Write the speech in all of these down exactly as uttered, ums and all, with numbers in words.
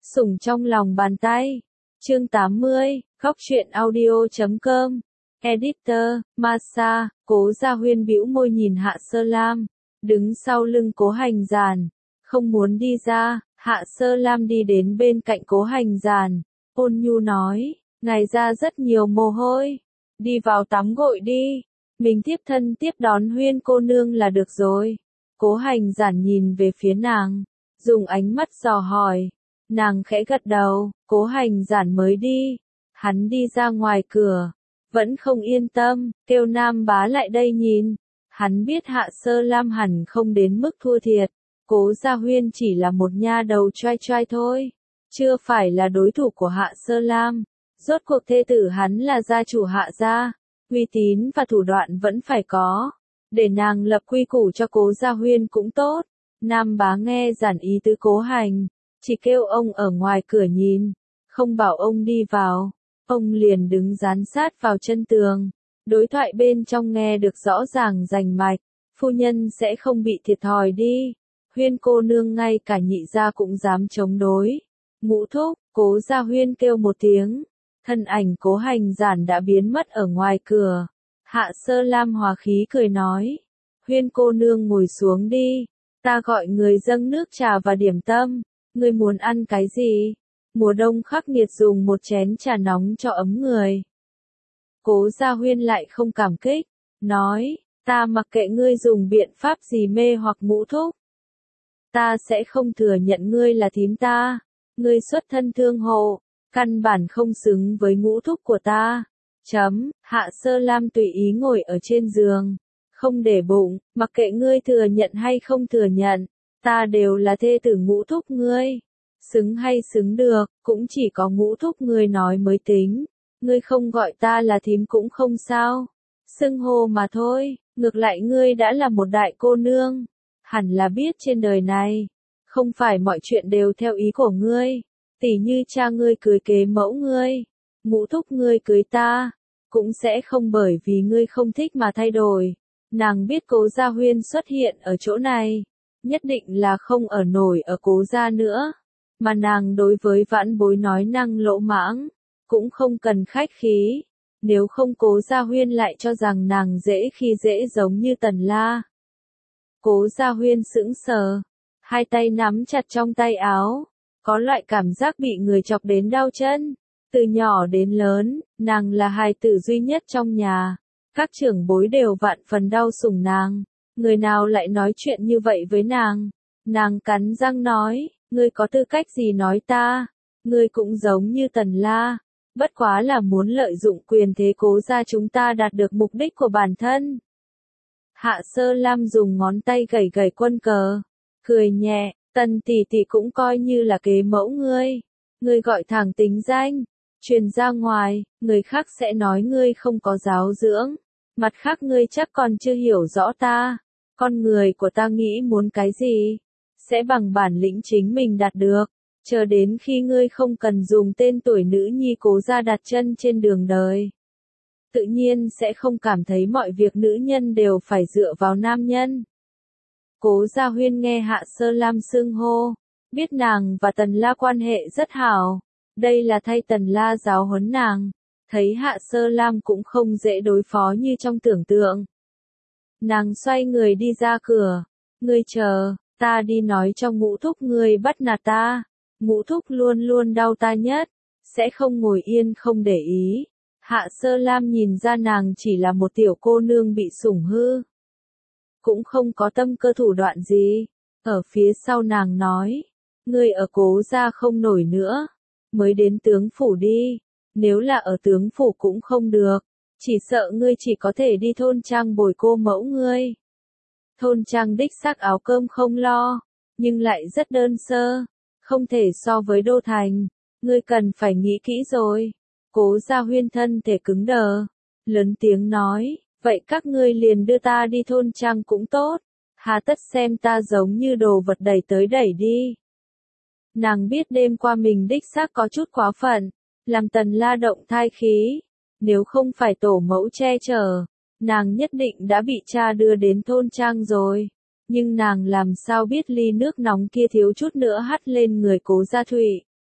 Sủng trong lòng bàn tay. Chương tám mươi, Góc truyện audio chấm com. Editor, Masa, Cố Gia Huyên bĩu môi nhìn Hạ Sơ Lam, đứng sau lưng Cố Hành Giản, không muốn đi ra. Hạ Sơ Lam đi đến bên cạnh Cố Hành Giản, ôn nhu nói, ngài ra rất nhiều mồ hôi, đi vào tắm gội đi, mình tiếp thân tiếp đón Huyên cô nương là được rồi. Cố Hành Giản nhìn về phía nàng, dùng ánh mắt dò hỏi, nàng khẽ gật đầu. Cố Hành Giản mới đi, hắn đi ra ngoài cửa, vẫn không yên tâm, kêu Nam Bá lại đây nhìn. Hắn biết Hạ Sơ Lam hẳn không đến mức thua thiệt, Cố Gia Huyên chỉ là một nha đầu choai choai thôi, chưa phải là đối thủ của Hạ Sơ Lam. Rốt cuộc thê tử hắn là gia chủ Hạ gia, uy tín và thủ đoạn vẫn phải có, để nàng lập quy củ cho Cố Gia Huyên cũng tốt. Nam Bá nghe giản ý tứ Cố Hành, chỉ kêu ông ở ngoài cửa nhìn, không bảo ông đi vào. Ông liền đứng dán sát vào chân tường, đối thoại bên trong nghe được rõ ràng rành mạch. Phu nhân sẽ không bị thiệt thòi đi, Huyên cô nương ngay cả nhị gia cũng dám chống đối. Ngũ thúc. Cố Gia Huyên kêu một tiếng, thân ảnh Cố Hành Giản đã biến mất ở ngoài cửa. Hạ Sơ Lam hòa khí cười nói, Huyên cô nương ngồi xuống đi, ta gọi người dâng nước trà và điểm tâm, ngươi muốn ăn cái gì? Mùa đông khắc nghiệt dùng một chén trà nóng cho ấm người. Cố Gia Huyên lại không cảm kích, nói, ta mặc kệ ngươi dùng biện pháp gì mê hoặc Ngũ thúc, ta sẽ không thừa nhận ngươi là thím ta. Ngươi xuất thân thương hộ, căn bản không xứng với Ngũ thúc của ta. Chấm. Hạ Sơ Lam tùy ý ngồi ở trên giường, không để bụng, mặc kệ ngươi thừa nhận hay không thừa nhận, ta đều là thê tử Ngũ thúc ngươi. Xứng hay xứng được, cũng chỉ có Ngũ thúc ngươi nói mới tính. Ngươi không gọi ta là thím cũng không sao, xưng hô mà thôi. Ngược lại ngươi đã là một đại cô nương, hẳn là biết trên đời này không phải mọi chuyện đều theo ý của ngươi. Tỉ như cha ngươi cưới kế mẫu ngươi, Ngũ thúc ngươi cưới ta, cũng sẽ không bởi vì ngươi không thích mà thay đổi. Nàng biết Cố Gia Huyên xuất hiện ở chỗ này, nhất định là không ở nổi ở Cố Gia nữa, mà nàng đối với vãn bối nói năng lỗ mãng, cũng không cần khách khí, nếu không Cố Gia Huyên lại cho rằng nàng dễ khi dễ giống như Tần La. Cố Gia Huyên sững sờ, hai tay nắm chặt trong tay áo, có loại cảm giác bị người chọc đến đau chân. Từ nhỏ đến lớn, nàng là hài tử duy nhất trong nhà, các trưởng bối đều vạn phần đau sủng nàng, người nào lại nói chuyện như vậy với nàng. Nàng cắn răng nói, ngươi có tư cách gì nói ta, ngươi cũng giống như Tần La, bất quá là muốn lợi dụng quyền thế Cố gia chúng ta đạt được mục đích của bản thân. Hạ Sơ Lam dùng ngón tay gẩy gẩy quân cờ, cười nhẹ, Tần tỷ tỷ cũng coi như là kế mẫu ngươi, ngươi gọi thẳng tính danh, truyền ra ngoài, người khác sẽ nói ngươi không có giáo dưỡng, mặt khác ngươi chắc còn chưa hiểu rõ ta, con người của ta nghĩ muốn cái gì, sẽ bằng bản lĩnh chính mình đạt được, chờ đến khi ngươi không cần dùng tên tuổi nữ nhi Cố gia đặt chân trên đường đời, tự nhiên sẽ không cảm thấy mọi việc nữ nhân đều phải dựa vào nam nhân. Cố Gia Huyên nghe Hạ Sơ Lam xưng hô, biết nàng và Tần La quan hệ rất hảo, đây là thay Tần La giáo huấn nàng, thấy Hạ Sơ Lam cũng không dễ đối phó như trong tưởng tượng. Nàng xoay người đi ra cửa, ngươi chờ, ta đi nói cho Ngũ thúc ngươi bắt nạt ta, Ngũ thúc luôn luôn đau ta nhất, sẽ không ngồi yên không để ý. Hạ Sơ Lam nhìn ra nàng chỉ là một tiểu cô nương bị sủng hư, cũng không có tâm cơ thủ đoạn gì. Ở phía sau nàng nói, ngươi ở Cố gia không nổi nữa, mới đến tướng phủ đi, nếu là ở tướng phủ cũng không được, chỉ sợ ngươi chỉ có thể đi thôn trang bồi cô mẫu ngươi. Thôn trang đích xác áo cơm không lo, nhưng lại rất đơn sơ, không thể so với đô thành, ngươi cần phải nghĩ kỹ rồi. Cố Gia Huyên thân thể cứng đờ, lớn tiếng nói, vậy các ngươi liền đưa ta đi thôn trang cũng tốt, hà tất xem ta giống như đồ vật đẩy tới đẩy đi. Nàng biết đêm qua mình đích xác có chút quá phận, làm Tần La động thai khí, nếu không phải tổ mẫu che chở, nàng nhất định đã bị cha đưa đến thôn trang rồi, nhưng nàng làm sao biết ly nước nóng kia thiếu chút nữa hắt lên người Cố Gia Thụy.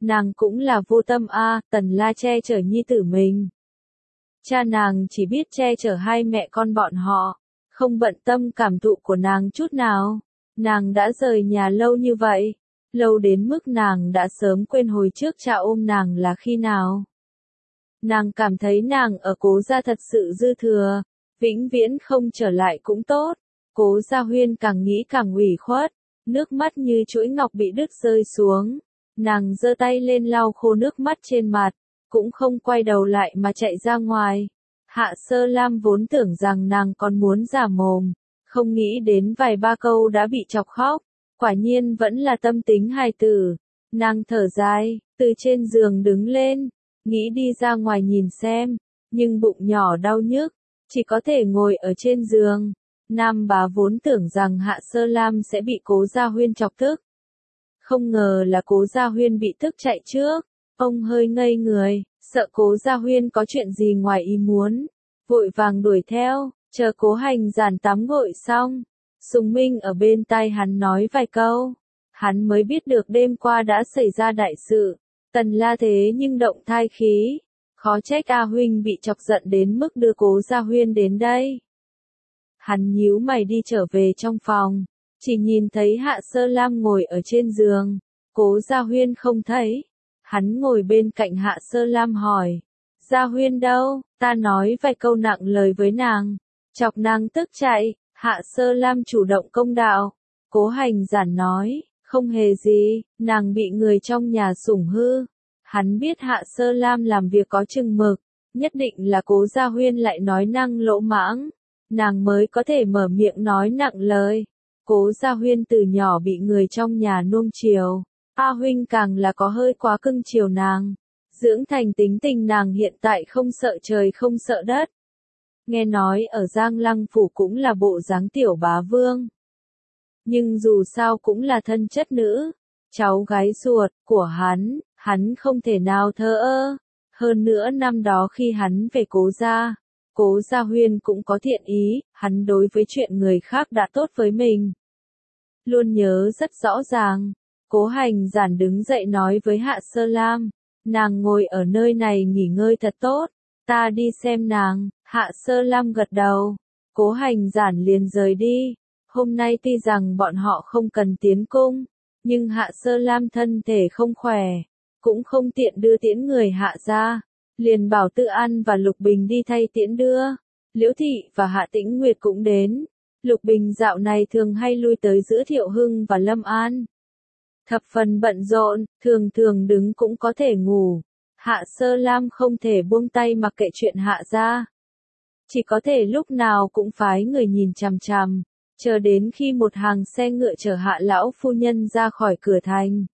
Nàng cũng là vô tâm a, Tần La che chở nhi tử mình. Cha nàng chỉ biết che chở hai mẹ con bọn họ, không bận tâm cảm thụ của nàng chút nào. Nàng đã rời nhà lâu như vậy, lâu đến mức nàng đã sớm quên hồi trước cha ôm nàng là khi nào. Nàng cảm thấy nàng ở Cố gia thật sự dư thừa, vĩnh viễn không trở lại cũng tốt. Cố Gia Huyên càng nghĩ càng ủy khuất, nước mắt như chuỗi ngọc bị đứt rơi xuống. Nàng giơ tay lên lau khô nước mắt trên mặt, cũng không quay đầu lại mà chạy ra ngoài. Hạ Sơ Lam vốn tưởng rằng nàng còn muốn giả mồm, không nghĩ đến vài ba câu đã bị chọc khóc, quả nhiên vẫn là tâm tính hài tử. Nàng thở dài, từ trên giường đứng lên, nghĩ đi ra ngoài nhìn xem, nhưng bụng nhỏ đau nhức, chỉ có thể ngồi ở trên giường. Nam bá vốn tưởng rằng Hạ Sơ Lam sẽ bị Cố Gia Huyên chọc tức. Không ngờ là Cố Gia Huyên bị tức chạy trước, ông hơi ngây người, sợ Cố Gia Huyên có chuyện gì ngoài ý muốn, vội vàng đuổi theo, chờ Cố Hành Giản tắm gội xong. Sùng Minh ở bên tai hắn nói vài câu, hắn mới biết được đêm qua đã xảy ra đại sự. Tần La thế nhưng động thai khí, khó trách A huynh bị chọc giận đến mức đưa Cố Gia Huyên đến đây. Hắn nhíu mày đi trở về trong phòng, chỉ nhìn thấy Hạ Sơ Lam ngồi ở trên giường, Cố Gia Huyên không thấy. Hắn ngồi bên cạnh Hạ Sơ Lam hỏi, Gia Huyên đâu? Ta nói vài câu nặng lời với nàng, chọc nàng tức chạy. Hạ Sơ Lam chủ động công đạo. Cố Hành Giản nói, không hề gì, nàng bị người trong nhà sủng hư. Hắn biết Hạ Sơ Lam làm việc có chừng mực, nhất định là Cố Gia Huyên lại nói năng lỗ mãng, nàng mới có thể mở miệng nói nặng lời. Cố Gia Huyên từ nhỏ bị người trong nhà nuông chiều, A huynh càng là có hơi quá cưng chiều nàng, dưỡng thành tính tình nàng hiện tại không sợ trời không sợ đất. Nghe nói ở Giang Lăng Phủ cũng là bộ dáng tiểu bá vương. Nhưng dù sao cũng là thân chất nữ, cháu gái ruột của hắn, hắn không thể nào thờ ơ. Hơn nữa năm đó khi hắn về Cố gia, Cố Gia Huyên cũng có thiện ý, hắn đối với chuyện người khác đã tốt với mình. Luôn nhớ rất rõ ràng. Cố Hành Giản đứng dậy nói với Hạ Sơ Lam, nàng ngồi ở nơi này nghỉ ngơi thật tốt, ta đi xem nàng. Hạ Sơ Lam gật đầu, Cố Hành Giản liền rời đi. Hôm nay tuy rằng bọn họ không cần tiến cung, nhưng Hạ Sơ Lam thân thể không khỏe, cũng không tiện đưa tiễn người Hạ gia, liền bảo Tự An và Lục Bình đi thay tiễn đưa. Liễu Thị và Hạ Tĩnh Nguyệt cũng đến. Lục Bình dạo này thường hay lui tới giữa Thiệu Hưng và Lâm An. Thập phần bận rộn, thường thường đứng cũng có thể ngủ. Hạ Sơ Lam không thể buông tay mặc kệ chuyện Hạ gia, chỉ có thể lúc nào cũng phái người nhìn chằm chằm, chờ đến khi một hàng xe ngựa chở Hạ lão phu nhân ra khỏi cửa thành.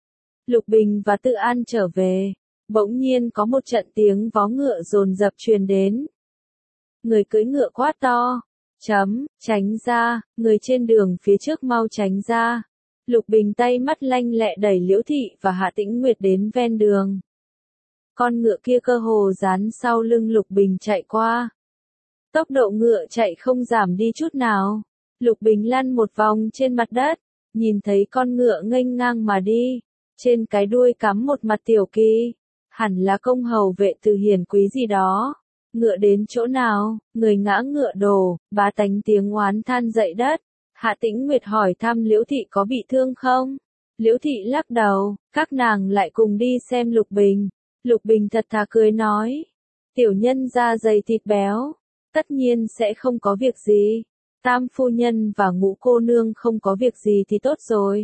Lục Bình và Tự An trở về, bỗng nhiên có một trận tiếng vó ngựa dồn dập truyền đến. Người cưỡi ngựa quát to, chấm, tránh ra, người trên đường phía trước mau tránh ra. Lục Bình tay mắt lanh lẹ đẩy Liễu Thị và Hạ Tĩnh Nguyệt đến ven đường. Con ngựa kia cơ hồ dán sau lưng Lục Bình chạy qua. Tốc độ ngựa chạy không giảm đi chút nào. Lục Bình lăn một vòng trên mặt đất, nhìn thấy con ngựa nghênh ngang mà đi, trên cái đuôi cắm một mặt tiểu kỳ, hẳn là công hầu vệ từ hiền quý gì đó. Ngựa đến chỗ nào, người ngã ngựa đổ, bá tánh tiếng oán than dậy đất. Hạ Tĩnh Nguyệt hỏi thăm Liễu Thị có bị thương không? Liễu Thị lắc đầu, các nàng lại cùng đi xem Lục Bình. Lục Bình thật thà cười nói, tiểu nhân da dày thịt béo, tất nhiên sẽ không có việc gì. Tam phu nhân và Ngũ cô nương không có việc gì thì tốt rồi.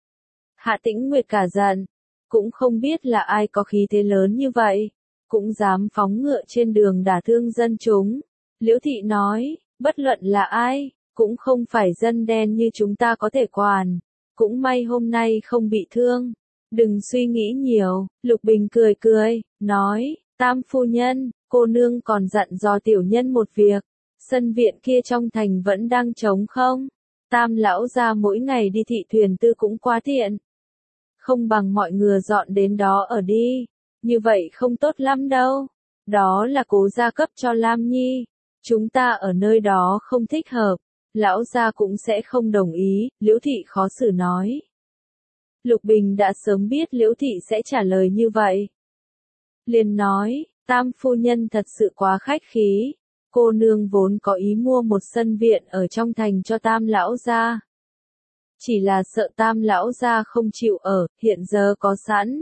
Hạ Tĩnh Nguyệt cả giận, cũng không biết là ai có khí thế lớn như vậy, cũng dám phóng ngựa trên đường đả thương dân chúng. Liễu Thị nói, bất luận là ai, cũng không phải dân đen như chúng ta có thể quản, cũng may hôm nay không bị thương. Đừng suy nghĩ nhiều. Lục Bình cười cười, nói, Tam phu nhân, cô nương còn dặn dò tiểu nhân một việc, sân viện kia trong thành vẫn đang trống không? Tam lão gia mỗi ngày đi thị thuyền tư cũng quá tiện. Không bằng mọi người dọn đến đó ở đi, như vậy không tốt lắm đâu. Đó là Cố gia cấp cho Lam Nhi, chúng ta ở nơi đó không thích hợp, lão gia cũng sẽ không đồng ý. Liễu Thị khó xử nói. Lục Bình đã sớm biết Liễu Thị sẽ trả lời như vậy. Liền nói, Tam phu nhân thật sự quá khách khí, cô nương vốn có ý mua một sân viện ở trong thành cho Tam lão gia. Chỉ là sợ Tam lão gia không chịu ở, hiện giờ có sẵn.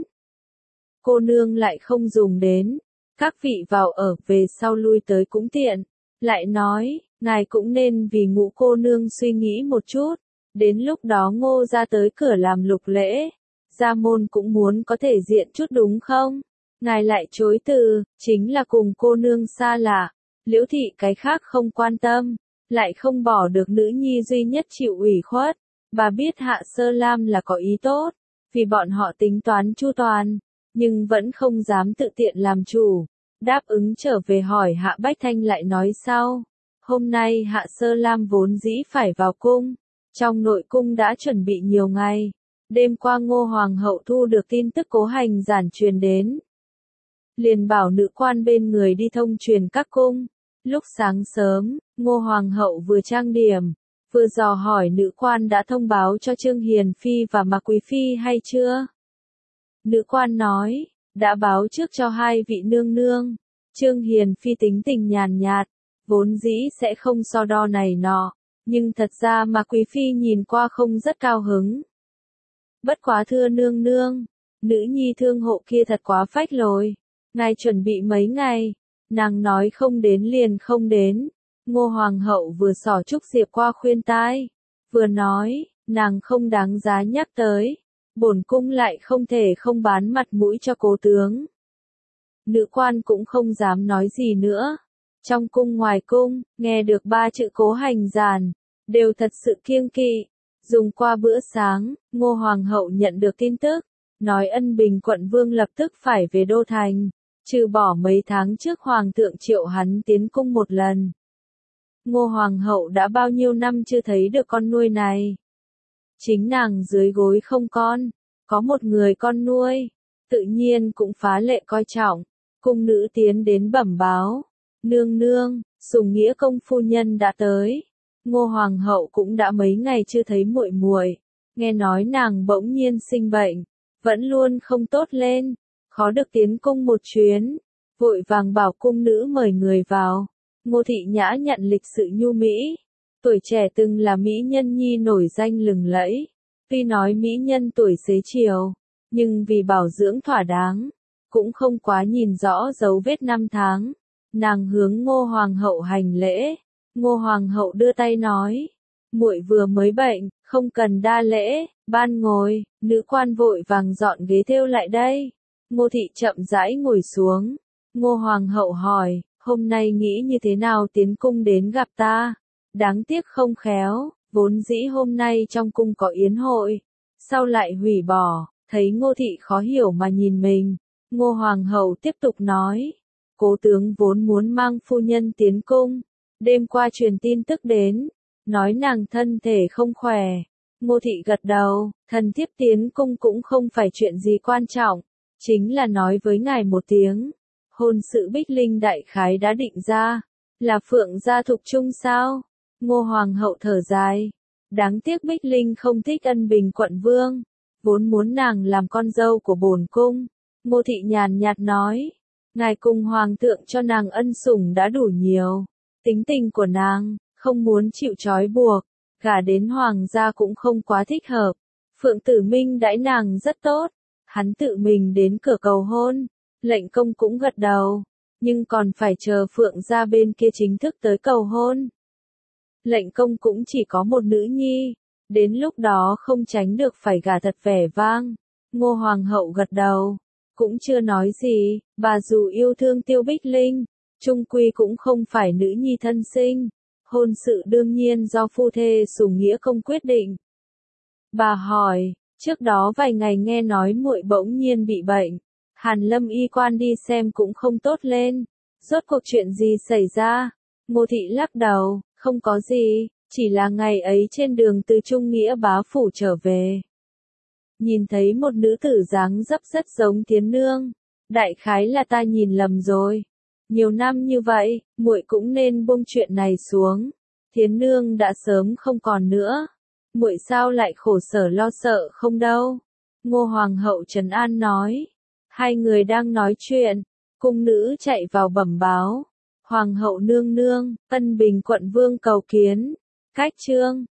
Cô nương lại không dùng đến, các vị vào ở về sau lui tới cũng tiện. Lại nói, ngài cũng nên vì Ngũ cô nương suy nghĩ một chút, đến lúc đó Ngô ra tới cửa làm lục lễ, gia môn cũng muốn có thể diện chút đúng không? Ngài lại chối từ, chính là cùng cô nương xa lạ, Liễu Thị cái khác không quan tâm, lại không bỏ được nữ nhi duy nhất chịu ủy khuất. Bà biết Hạ Sơ Lam là có ý tốt, vì bọn họ tính toán chu toàn, nhưng vẫn không dám tự tiện làm chủ. Đáp ứng trở về hỏi Hạ Bách Thanh lại nói sau. Hôm nay Hạ Sơ Lam vốn dĩ phải vào cung, trong nội cung đã chuẩn bị nhiều ngày. Đêm qua Ngô Hoàng hậu thu được tin tức Cố Hành Giản truyền đến, liền bảo nữ quan bên người đi thông truyền các cung. Lúc sáng sớm, Ngô Hoàng hậu vừa trang điểm, vừa dò hỏi nữ quan đã thông báo cho Trương Hiền Phi và Mạc Quý Phi hay chưa. Nữ quan nói, đã báo trước cho hai vị nương nương. Trương Hiền Phi tính tình nhàn nhạt, vốn dĩ sẽ không so đo này nọ, nhưng thật ra Mạc Quý Phi nhìn qua không rất cao hứng. Bất quá thưa nương nương, nữ nhi thương hộ kia thật quá phách lối. Ngài chuẩn bị mấy ngày, nàng nói không đến liền không đến. Ngô Hoàng hậu vừa xỏ Trúc Diệp qua khuyên tai, vừa nói, nàng không đáng giá nhắc tới, bổn cung lại không thể không bán mặt mũi cho Cố tướng. Nữ quan cũng không dám nói gì nữa. Trong cung ngoài cung, nghe được ba chữ Cố Hành Giản, đều thật sự kiêng kỵ. Dùng qua bữa sáng, Ngô Hoàng hậu nhận được tin tức, nói Ân Bình quận vương lập tức phải về Đô Thành, trừ bỏ mấy tháng trước Hoàng thượng triệu hắn tiến cung một lần. Ngô Hoàng hậu đã bao nhiêu năm chưa thấy được con nuôi này. Chính nàng dưới gối không con, có một người con nuôi, tự nhiên cũng phá lệ coi trọng. Cung nữ tiến đến bẩm báo, nương nương, Sùng Nghĩa công phu nhân đã tới. Ngô Hoàng hậu cũng đã mấy ngày chưa thấy muội muội, nghe nói nàng bỗng nhiên sinh bệnh, vẫn luôn không tốt lên, khó được tiến cung một chuyến, vội vàng bảo cung nữ mời người vào. Ngô Thị Nhã nhận lịch sự nhu mỹ, tuổi trẻ từng là mỹ nhân nhi nổi danh lừng lẫy, tuy nói mỹ nhân tuổi xế chiều, nhưng vì bảo dưỡng thỏa đáng, cũng không quá nhìn rõ dấu vết năm tháng. Nàng hướng Ngô Hoàng hậu hành lễ, Ngô Hoàng hậu đưa tay nói, muội vừa mới bệnh, không cần đa lễ, ban ngồi. Nữ quan vội vàng dọn ghế thêu lại đây. Ngô Thị chậm rãi ngồi xuống. Ngô Hoàng hậu hỏi, hôm nay nghĩ như thế nào tiến cung đến gặp ta? Đáng tiếc không khéo, vốn dĩ hôm nay trong cung có yến hội, sau lại hủy bỏ. Thấy Ngô Thị khó hiểu mà nhìn mình, Ngô Hoàng hậu tiếp tục nói, Cố tướng vốn muốn mang phu nhân tiến cung, đêm qua truyền tin tức đến, nói nàng thân thể không khỏe. Ngô Thị gật đầu, thần thiếp tiến cung cũng không phải chuyện gì quan trọng, chính là nói với ngài một tiếng. Hôn sự Bích Linh đại khái đã định ra, là Phượng gia thục chung sao? Ngô Hoàng hậu thở dài, đáng tiếc Bích Linh không thích Ân Bình quận vương, vốn muốn nàng làm con dâu của bổn cung. Ngô Thị nhàn nhạt nói, ngài cùng Hoàng thượng cho nàng ân sủng đã đủ nhiều, tính tình của nàng, không muốn chịu trói buộc, cả đến Hoàng gia cũng không quá thích hợp. Phượng Tử Minh đãi nàng rất tốt, hắn tự mình đến cửa cầu hôn, lệnh công cũng gật đầu, nhưng còn phải chờ Phượng gia bên kia chính thức tới cầu hôn. Lệnh công cũng chỉ có một nữ nhi, đến lúc đó không tránh được phải gả thật vẻ vang. Ngô Hoàng hậu gật đầu, cũng chưa nói gì, bà dù yêu thương Tiêu Bích Linh, chung quy cũng không phải nữ nhi thân sinh, hôn sự đương nhiên do phu thê Sùng Nghĩa công quyết định. Bà hỏi, trước đó vài ngày nghe nói muội bỗng nhiên bị bệnh, Hàn Lâm y quan đi xem cũng không tốt lên, rốt cuộc chuyện gì xảy ra? Ngô Thị lắc đầu, không có gì, chỉ là ngày ấy trên đường từ Trung Nghĩa bá phủ trở về. Nhìn thấy một nữ tử dáng dấp rất giống Thiến Nương, đại khái là ta nhìn lầm rồi. Nhiều năm như vậy, muội cũng nên buông chuyện này xuống. Thiến Nương đã sớm không còn nữa, muội sao lại khổ sở lo sợ không đâu? Ngô Hoàng hậu trấn an nói. Hai người đang nói chuyện, cung nữ chạy vào bẩm báo. Hoàng hậu nương nương, Tân Bình quận vương cầu kiến. Cách trương,